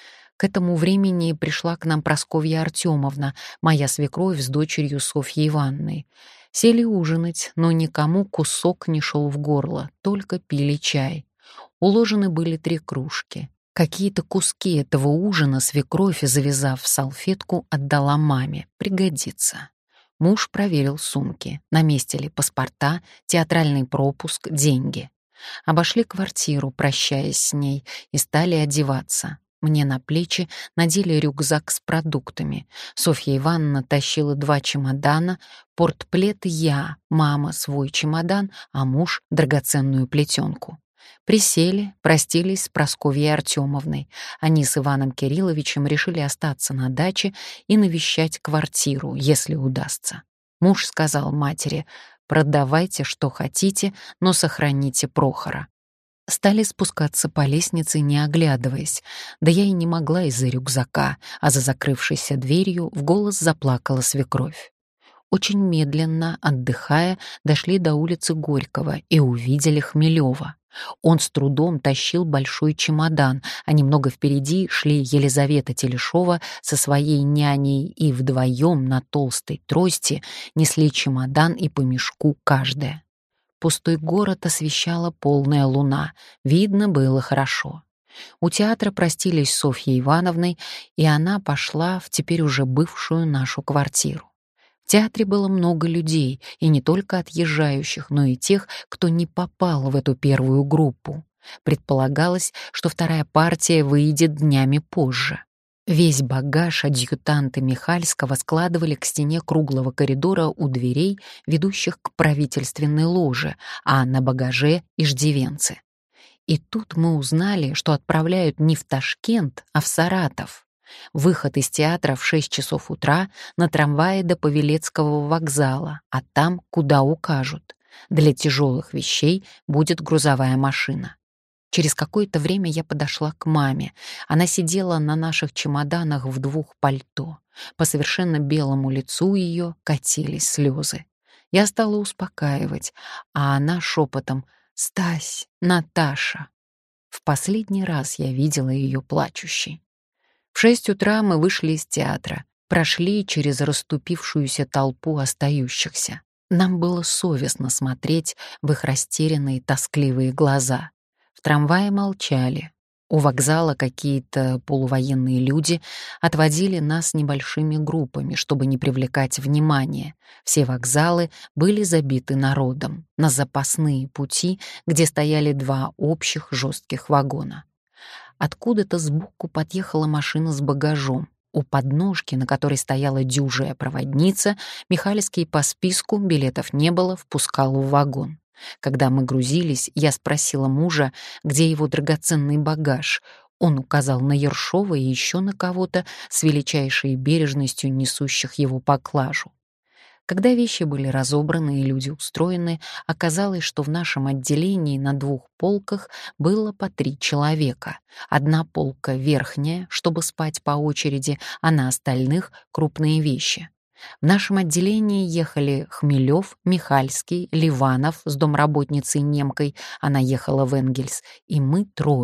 К этому времени пришла к нам Прасковья Артемовна, моя свекровь с дочерью Софьей Ивановной. Сели ужинать, но никому кусок не шел в горло, только пили чай. Уложены были три кружки. Какие-то куски этого ужина свекровь, завязав в салфетку, отдала маме. Пригодится. Муж проверил сумки. На месте ли паспорта, театральный пропуск, деньги. Обошли квартиру, прощаясь с ней, и стали одеваться. Мне на плечи надели рюкзак с продуктами. Софья Ивановна тащила два чемодана, портплед я, мама свой чемодан, а муж — драгоценную плетенку. Присели, простились с Прасковьей Артемовной. Они с Иваном Кирилловичем решили остаться на даче и навещать квартиру, если удастся. Муж сказал матери: «Продавайте, что хотите, но сохраните Прохора». Стали спускаться по лестнице, не оглядываясь. Да я и не могла из-за рюкзака, а за закрывшейся дверью в голос заплакала свекровь. Очень медленно, отдыхая, дошли до улицы Горького и увидели Хмелева. Он с трудом тащил большой чемодан, а немного впереди шли Елизавета Телешова со своей няней и вдвоем на толстой трости несли чемодан и по мешку каждая. Пустой город освещала полная луна, видно было хорошо. У театра простились с Софьей Ивановной, и она пошла в теперь уже бывшую нашу квартиру. В театре было много людей, и не только отъезжающих, но и тех, кто не попал в эту первую группу. Предполагалось, что вторая партия выйдет днями позже. Весь багаж адъютанты Михальского складывали к стене круглого коридора у дверей, ведущих к правительственной ложе, а на багаже — иждивенцы. И тут мы узнали, что отправляют не в Ташкент, а в Саратов. Выход из театра в шесть часов утра, на трамвае до Павелецкого вокзала, а там, куда укажут. Для тяжелых вещей будет грузовая машина. Через какое-то время я подошла к маме. Она сидела на наших чемоданах в двух пальто. По совершенно белому лицу ее катились слезы. Я стала успокаивать, а она шепотом: «Стась, Наташа». В последний раз я видела ее плачущей. В шесть утра мы вышли из театра, прошли через расступившуюся толпу остающихся. Нам было совестно смотреть в их растерянные, тоскливые глаза. В трамвае молчали. У вокзала какие-то полувоенные люди отводили нас небольшими группами, чтобы не привлекать внимания. Все вокзалы были забиты народом. На запасные пути, где стояли два общих жестких вагона. Откуда-то сбоку подъехала машина с багажом. У подножки, на которой стояла дюжая проводница, Михальский по списку, билетов не было, впускал в вагон. Когда мы грузились, я спросила мужа, где его драгоценный багаж. Он указал на Ершова и еще на кого-то, с величайшей бережностью несущих его поклажу. Когда вещи были разобраны и люди устроены, оказалось, что в нашем отделении на двух полках было по три человека. Одна полка верхняя, чтобы спать по очереди, а на остальных — крупные вещи. В нашем отделении ехали Хмелев, Михальский, Ливанов с домработницей немкой, она ехала в Энгельс, и мы трое.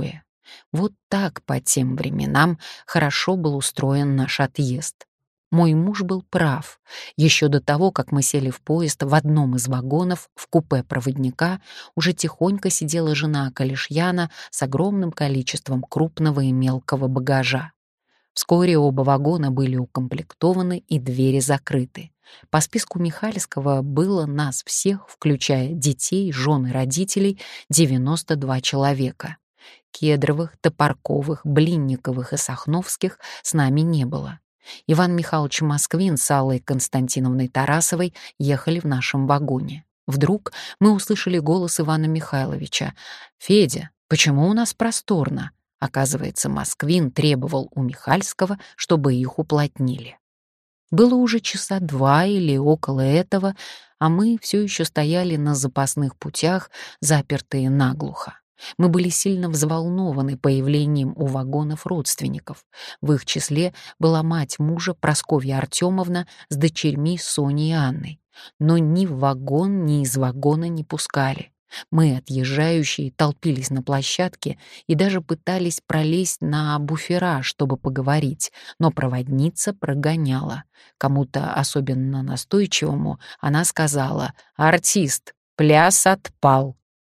Вот так по тем временам хорошо был устроен наш отъезд. Мой муж был прав. Еще до того, как мы сели в поезд, в одном из вагонов, в купе проводника, уже тихонько сидела жена Калишьяна с огромным количеством крупного и мелкого багажа. Вскоре оба вагона были укомплектованы и двери закрыты. По списку Михальского было нас всех, включая детей, жен и родителей, девяносто два человека. Кедровых, Топорковых, Блинниковых и Сахновских с нами не было. Иван Михайлович Москвин с Аллой Константиновной Тарасовой ехали в нашем вагоне. Вдруг мы услышали голос Ивана Михайловича: «Федя, почему у нас просторно?» Оказывается, Москвин требовал у Михальского, чтобы их уплотнили. Было уже часа два или около этого, а мы все еще стояли на запасных путях, запертые наглухо. Мы были сильно взволнованы появлением у вагонов родственников. В их числе была мать мужа Прасковья Артемовна с дочерьми Соней и Анной. Но ни в вагон, ни из вагона не пускали. Мы, отъезжающие, толпились на площадке и даже пытались пролезть на буфера, чтобы поговорить, но проводница прогоняла. Кому-то особенно настойчивому она сказала: «Артист, пляс отпал».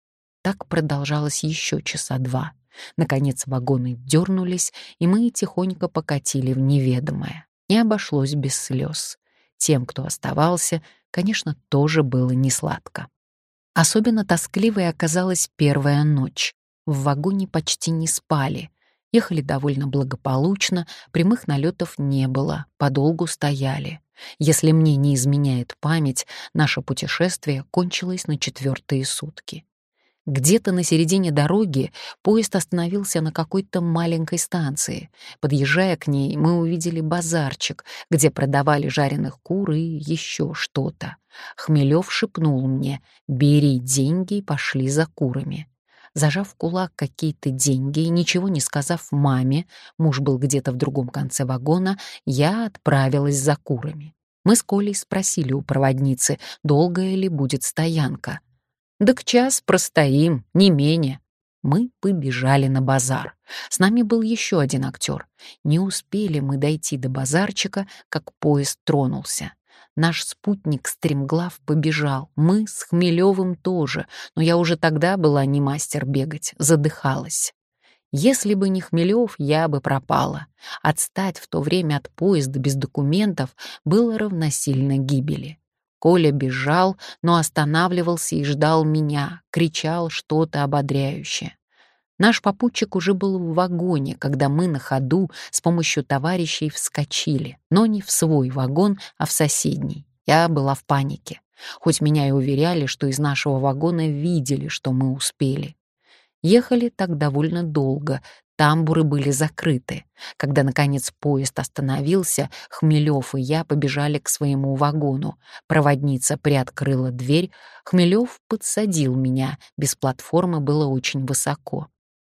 Так продолжалось еще часа два. Наконец вагоны дернулись, и мы тихонько покатили в неведомое. Не обошлось без слез. Тем, кто оставался, конечно, тоже было несладко. Особенно тоскливой оказалась первая ночь. В вагоне почти не спали. Ехали довольно благополучно, прямых налетов не было, подолгу стояли. Если мне не изменяет память, наше путешествие кончилось на четвертые сутки. Где-то на середине дороги поезд остановился на какой-то маленькой станции. Подъезжая к ней, мы увидели базарчик, где продавали жареных кур и еще что-то. Хмелев шепнул мне: «Бери деньги и пошли за курами». Зажав в кулак какие-то деньги и ничего не сказав маме, муж был где-то в другом конце вагона, я отправилась за курами. Мы с Колей спросили у проводницы, долгая ли будет стоянка. «Да к час простоим, не менее». Мы побежали на базар. С нами был еще один актер. Не успели мы дойти до базарчика, как поезд тронулся. Наш спутник стремглав побежал, мы с Хмелевым тоже, но я уже тогда была не мастер бегать, задыхалась. Если бы не Хмелев, я бы пропала. Отстать в то время от поезда без документов было равносильно гибели. Коля бежал, но останавливался и ждал меня, кричал что-то ободряющее. Наш попутчик уже был в вагоне, когда мы на ходу с помощью товарищей вскочили, но не в свой вагон, а в соседний. Я была в панике, хоть меня и уверяли, что из нашего вагона видели, что мы успели. Ехали так довольно долго, тамбуры были закрыты. Когда, наконец, поезд остановился, Хмелев и я побежали к своему вагону. Проводница приоткрыла дверь, Хмелев подсадил меня, без платформы было очень высоко.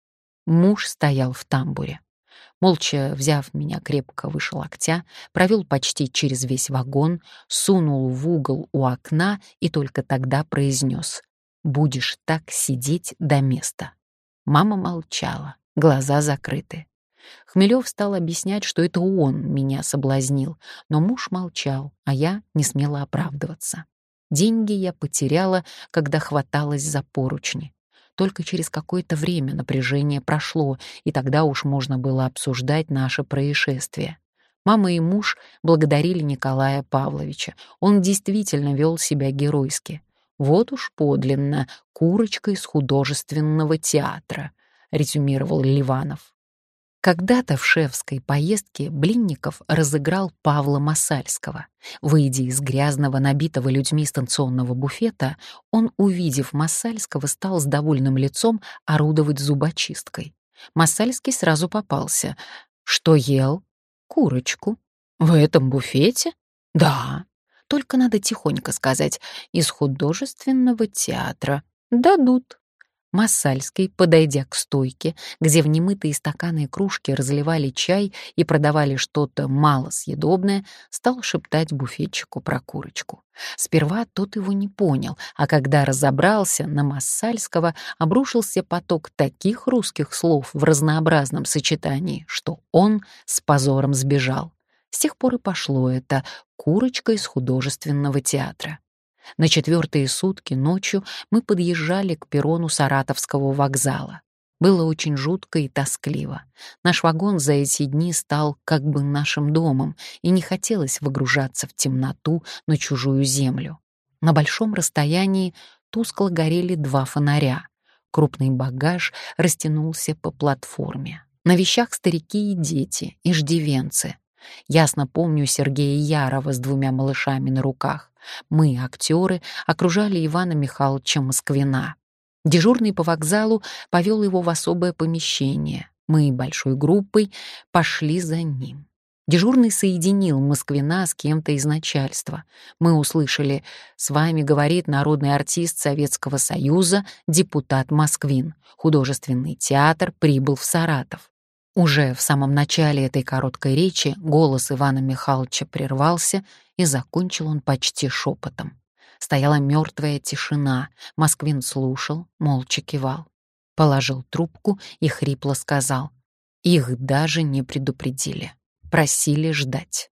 Муж стоял в тамбуре. Молча взяв меня крепко выше локтя, провел почти через весь вагон, сунул в угол у окна и только тогда произнес: «Будешь так сидеть до места». Мама молчала, глаза закрыты. Хмелев стал объяснять, что это он меня соблазнил, но муж молчал, а я не смела оправдываться. Деньги я потеряла, когда хваталась за поручни. Только через какое-то время напряжение прошло, и тогда уж можно было обсуждать наше происшествие. Мама и муж благодарили Николая Павловича. Он действительно вел себя геройски. «Вот уж подлинно курочка из художественного театра», — резюмировал Ливанов. Когда-то в шефской поездке Блинников разыграл Павла Масальского. Выйдя из грязного, набитого людьми станционного буфета, он, увидев Масальского, стал с довольным лицом орудовать зубочисткой. Масальский сразу попался. «Что ел?» «Курочку». «В этом буфете?» «Да». Только надо тихонько сказать: «Из художественного театра». «Дадут». Массальский, подойдя к стойке, где в немытые стаканы и кружки разливали чай и продавали что-то малосъедобное, стал шептать буфетчику про курочку. Сперва тот его не понял, а когда разобрался, на Массальского обрушился поток таких русских слов в разнообразном сочетании, что он с позором сбежал. С тех пор и пошло это «Курочка из художественного театра». На четвертые сутки ночью мы подъезжали к перрону Саратовского вокзала. Было очень жутко и тоскливо. Наш вагон за эти дни стал как бы нашим домом, и не хотелось выгружаться в темноту на чужую землю. На большом расстоянии тускло горели два фонаря. Крупный багаж растянулся по платформе. На вещах старики и дети, иждивенцы. Ясно помню Сергея Ярова с двумя малышами на руках. Мы, актеры, окружали Ивана Михайловича Москвина. Дежурный по вокзалу повел его в особое помещение. Мы большой группой пошли за ним. Дежурный соединил Москвина с кем-то из начальства. Мы услышали: «С вами говорит народный артист Советского Союза, депутат Москвин. Художественный театр прибыл в Саратов». Уже в самом начале этой короткой речи голос Ивана Михайловича прервался, и закончил он почти шепотом. Стояла мертвая тишина. Москвин слушал, молча кивал. Положил трубку и хрипло сказал: «Их даже не предупредили. Просили ждать».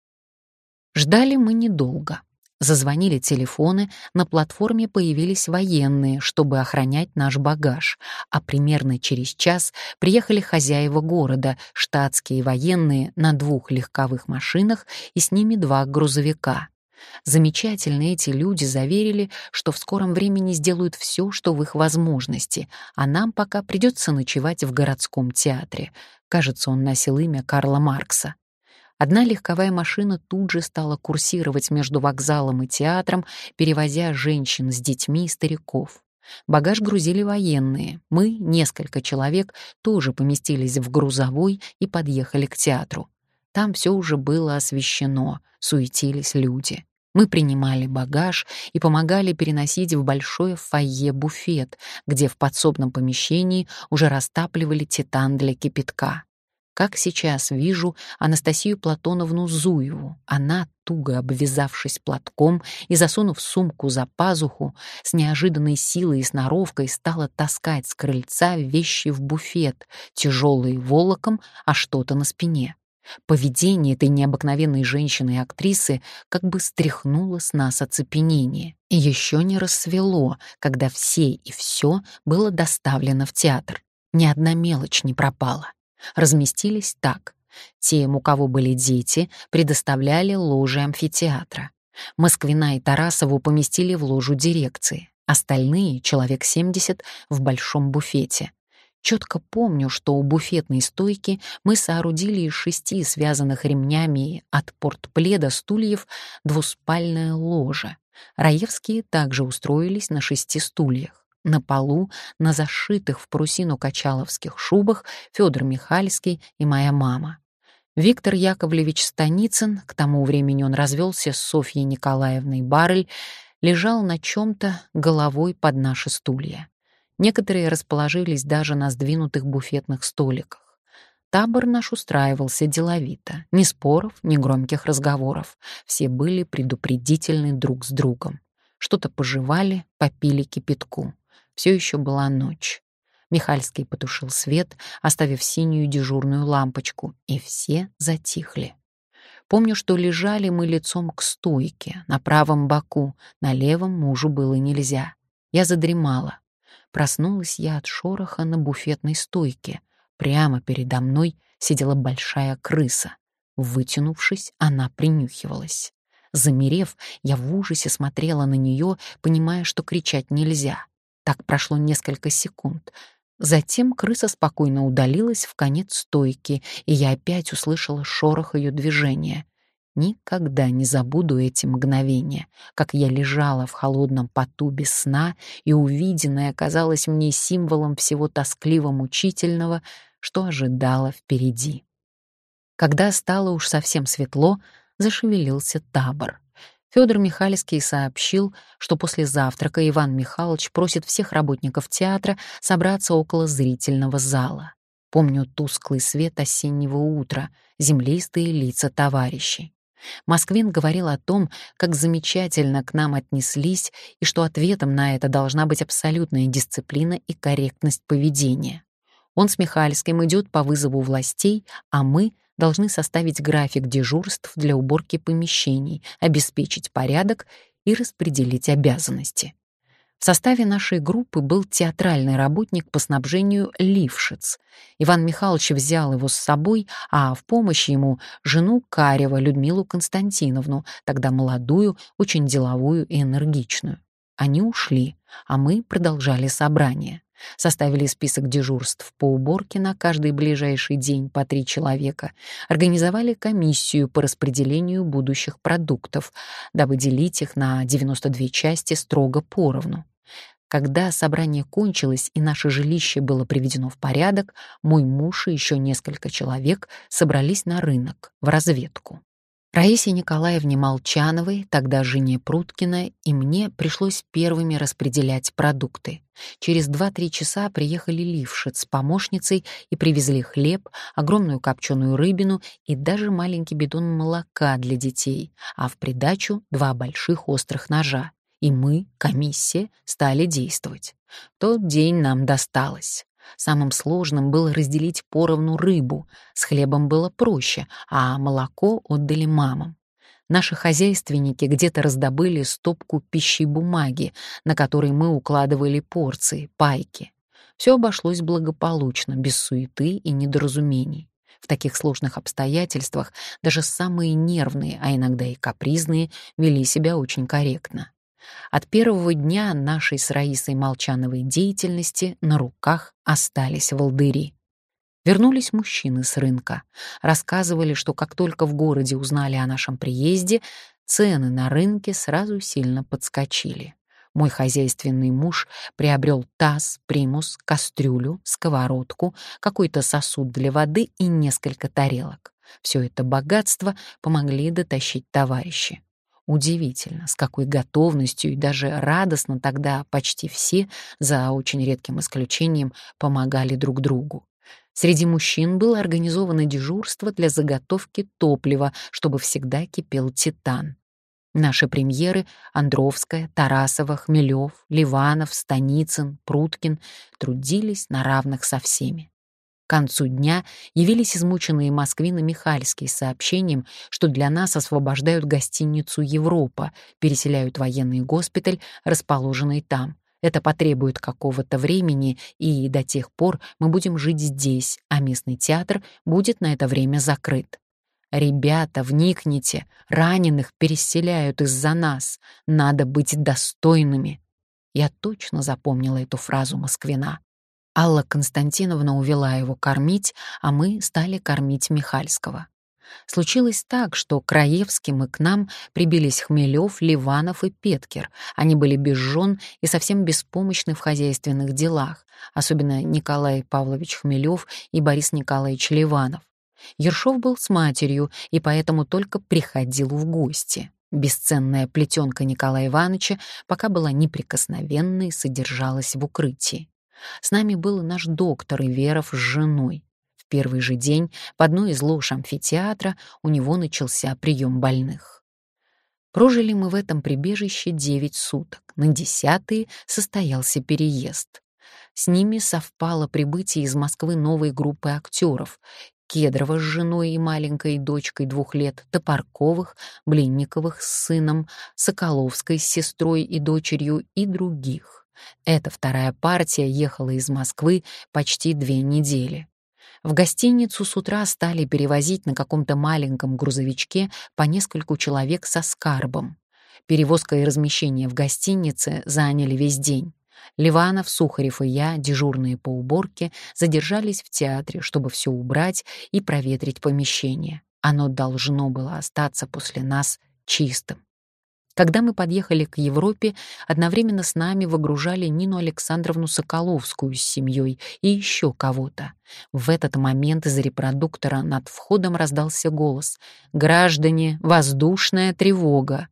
Ждали мы недолго. Зазвонили телефоны, на платформе появились военные, чтобы охранять наш багаж, а примерно через час приехали хозяева города, штатские военные, на двух легковых машинах и с ними два грузовика. Замечательные эти люди заверили, что в скором времени сделают все, что в их возможности, а нам пока придется ночевать в городском театре. Кажется, он носил имя Карла Маркса. Одна легковая машина тут же стала курсировать между вокзалом и театром, перевозя женщин с детьми и стариков. Багаж грузили военные. Мы, несколько человек, тоже поместились в грузовой и подъехали к театру. Там все уже было освещено, суетились люди. Мы принимали багаж и помогали переносить в большое фойе буфет, где в подсобном помещении уже растапливали титан для кипятка. Как сейчас вижу Анастасию Платоновну Зуеву. Она, туго обвязавшись платком и засунув сумку за пазуху, с неожиданной силой и сноровкой стала таскать с крыльца вещи в буфет, тяжелые волоком, а что-то на спине. Поведение этой необыкновенной женщины и актрисы как бы стряхнуло с нас оцепенение. И еще не рассвело, когда все и все было доставлено в театр. Ни одна мелочь не пропала. Разместились так. Тем, у кого были дети, предоставляли ложи амфитеатра. Москвина и Тарасову поместили в ложу дирекции. Остальные, человек семьдесят, в большом буфете. Четко помню, что у буфетной стойки мы соорудили из шести связанных ремнями от портпледа стульев двуспальное ложе. Раевские также устроились на шести стульях. На полу, на зашитых в парусину качаловских шубах, Федор Михальский и моя мама. Виктор Яковлевич Станицын, к тому времени он развелся с Софьей Николаевной Барель, лежал на чем-то головой под наши стулья. Некоторые расположились даже на сдвинутых буфетных столиках. Табор наш устраивался деловито, ни споров, ни громких разговоров. Все были предупредительны друг с другом. Что-то пожевали, попили кипятку. Все еще была ночь. Михальский потушил свет, оставив синюю дежурную лампочку, и все затихли. Помню, что лежали мы лицом к стойке, на правом боку, на левом мужу было нельзя. Я задремала. Проснулась я от шороха на буфетной стойке. Прямо передо мной сидела большая крыса. Вытянувшись, она принюхивалась. Замерев, я в ужасе смотрела на нее, понимая, что кричать нельзя. Так прошло несколько секунд. Затем крыса спокойно удалилась в конец стойки, и я опять услышала шорох ее движения. Никогда не забуду эти мгновения, как я лежала в холодном поту без сна, и увиденное казалось мне символом всего тоскливо-мучительного, что ожидало впереди. Когда стало уж совсем светло, зашевелился табор. Федор Михальский сообщил, что после завтрака Иван Михайлович просит всех работников театра собраться около зрительного зала. Помню тусклый свет осеннего утра, землистые лица товарищей. Москвин говорил о том, как замечательно к нам отнеслись и что ответом на это должна быть абсолютная дисциплина и корректность поведения. Он с Михальским идет по вызову властей, а мы должны составить график дежурств для уборки помещений, обеспечить порядок и распределить обязанности. В составе нашей группы был театральный работник по снабжению Лившиц. Иван Михайлович взял его с собой, а в помощь ему жену Карева Людмилу Константиновну, тогда молодую, очень деловую и энергичную. Они ушли, а мы продолжали собрание. Составили список дежурств по уборке на каждый ближайший день по три человека, организовали комиссию по распределению будущих продуктов, дабы делить их на девяносто две части строго поровну. Когда собрание кончилось и наше жилище было приведено в порядок, мой муж и еще несколько человек собрались на рынок, в разведку. Раисе Николаевне Молчановой, тогда жене Пруткина, и мне пришлось первыми распределять продукты. Через два-три часа приехали Лившиц с помощницей и привезли хлеб, огромную копченую рыбину и даже маленький бидон молока для детей, а в придачу два больших острых ножа. И мы, комиссия, стали действовать. В тот день нам досталось. Самым сложным было разделить поровну рыбу. С хлебом было проще, а молоко отдали мамам. Наши хозяйственники где-то раздобыли стопку пищей бумаги, на которой мы укладывали порции, пайки. Все обошлось благополучно, без суеты и недоразумений. В таких сложных обстоятельствах даже самые нервные, а иногда и капризные, вели себя очень корректно. От первого дня нашей с Раисой Молчановой деятельности на руках остались волдыри. Вернулись мужчины с рынка. Рассказывали, что как только в городе узнали о нашем приезде, цены на рынке сразу сильно подскочили. Мой хозяйственный муж приобрел таз, примус, кастрюлю, сковородку, какой-то сосуд для воды и несколько тарелок. Все это богатство помогли дотащить товарищи. Удивительно, с какой готовностью и даже радостно тогда почти все, за очень редким исключением, помогали друг другу. Среди мужчин было организовано дежурство для заготовки топлива, чтобы всегда кипел титан. Наши премьеры — Андровская, Тарасова, Хмелев, Ливанов, Станицын, Пруткин — трудились на равных со всеми. К концу дня явились измученные москвины Михальский с сообщением, что для нас освобождают гостиницу «Европа», переселяют военный госпиталь, расположенный там. Это потребует какого-то времени, и до тех пор мы будем жить здесь, а местный театр будет на это время закрыт. «Ребята, вникните, раненых переселяют из-за нас, надо быть достойными». Я точно запомнила эту фразу Москвина. Алла Константиновна увела его кормить, а мы стали кормить Михальского. Случилось так, что к Раевским и к нам прибились Хмелев, Ливанов и Петкер. Они были без жен и совсем беспомощны в хозяйственных делах, особенно Николай Павлович Хмелев и Борис Николаевич Ливанов. Ершов был с матерью и поэтому только приходил в гости. Бесценная плетенка Николая Ивановича пока была неприкосновенной и содержалась в укрытии. С нами был наш доктор Иверов с женой. В первый же день в одной из лож амфитеатра у него начался прием больных. Прожили мы в этом прибежище девять суток. На десятые состоялся переезд. С ними совпало прибытие из Москвы новой группы актеров: Кедрова с женой и маленькой дочкой двух лет, Топорковых, Блинниковых с сыном, Соколовской с сестрой и дочерью и других. Эта вторая партия ехала из Москвы почти две недели. В гостиницу с утра стали перевозить на каком-то маленьком грузовичке по нескольку человек со скарбом. Перевозка и размещение в гостинице заняли весь день. Ливанов, Сухарев и я, дежурные по уборке, задержались в театре, чтобы все убрать и проветрить помещение. Оно должно было остаться после нас чистым. Когда мы подъехали к Европе, одновременно с нами выгружали Нину Александровну Соколовскую с семьей и еще кого-то. В этот момент из репродуктора над входом раздался голос: «Граждане, воздушная тревога!»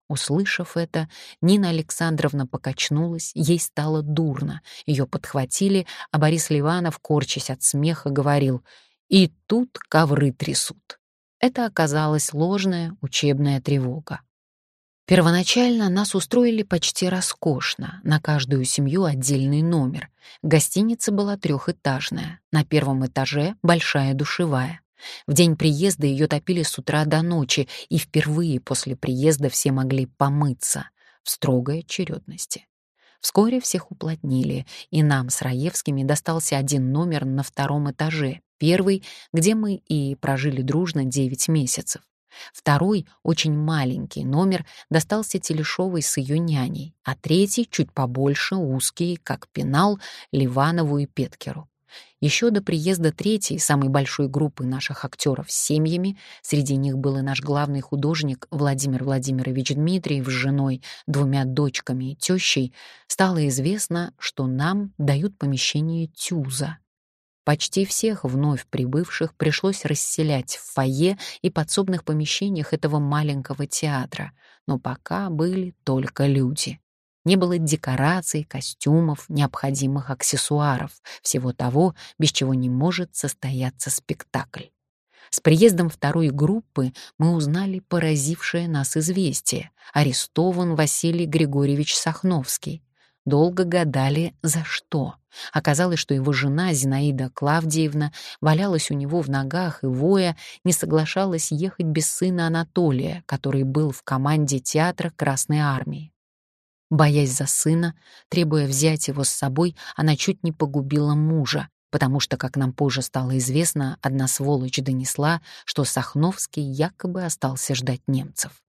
Услышав это, Нина Александровна покачнулась, ей стало дурно. Ее подхватили, а Борис Ливанов, корчась от смеха, говорил: «И тут ковры трясут». Это оказалась ложная учебная тревога. Первоначально нас устроили почти роскошно, на каждую семью отдельный номер. Гостиница была трехэтажная, на первом этаже большая душевая. В день приезда ее топили с утра до ночи, и впервые после приезда все могли помыться в строгой очередности. Вскоре всех уплотнили, и нам с Раевскими достался один номер на втором этаже, первый, где мы и прожили дружно девять месяцев. Второй, очень маленький номер, достался Телешовой с ее няней, а третий, чуть побольше, узкий, как пенал, Ливанову и Петкеру. Еще до приезда третьей, самой большой группы наших актеров с семьями, среди них был и наш главный художник Владимир Владимирович Дмитриев с женой, двумя дочками и тещей, стало известно, что нам дают помещение тюза. Почти всех вновь прибывших пришлось расселять в фойе и подсобных помещениях этого маленького театра, но пока были только люди. Не было декораций, костюмов, необходимых аксессуаров, всего того, без чего не может состояться спектакль. С приездом второй группы мы узнали поразившее нас известие: арестован Василий Григорьевич Сахновский. Долго гадали, за что. Оказалось, что его жена Зинаида Клавдиевна валялась у него в ногах и, воя, не соглашалась ехать без сына Анатолия, который был в команде театра Красной Армии. Боясь за сына, требуя взять его с собой, она чуть не погубила мужа, потому что, как нам позже стало известно, одна сволочь донесла, что Сахновский якобы остался ждать немцев.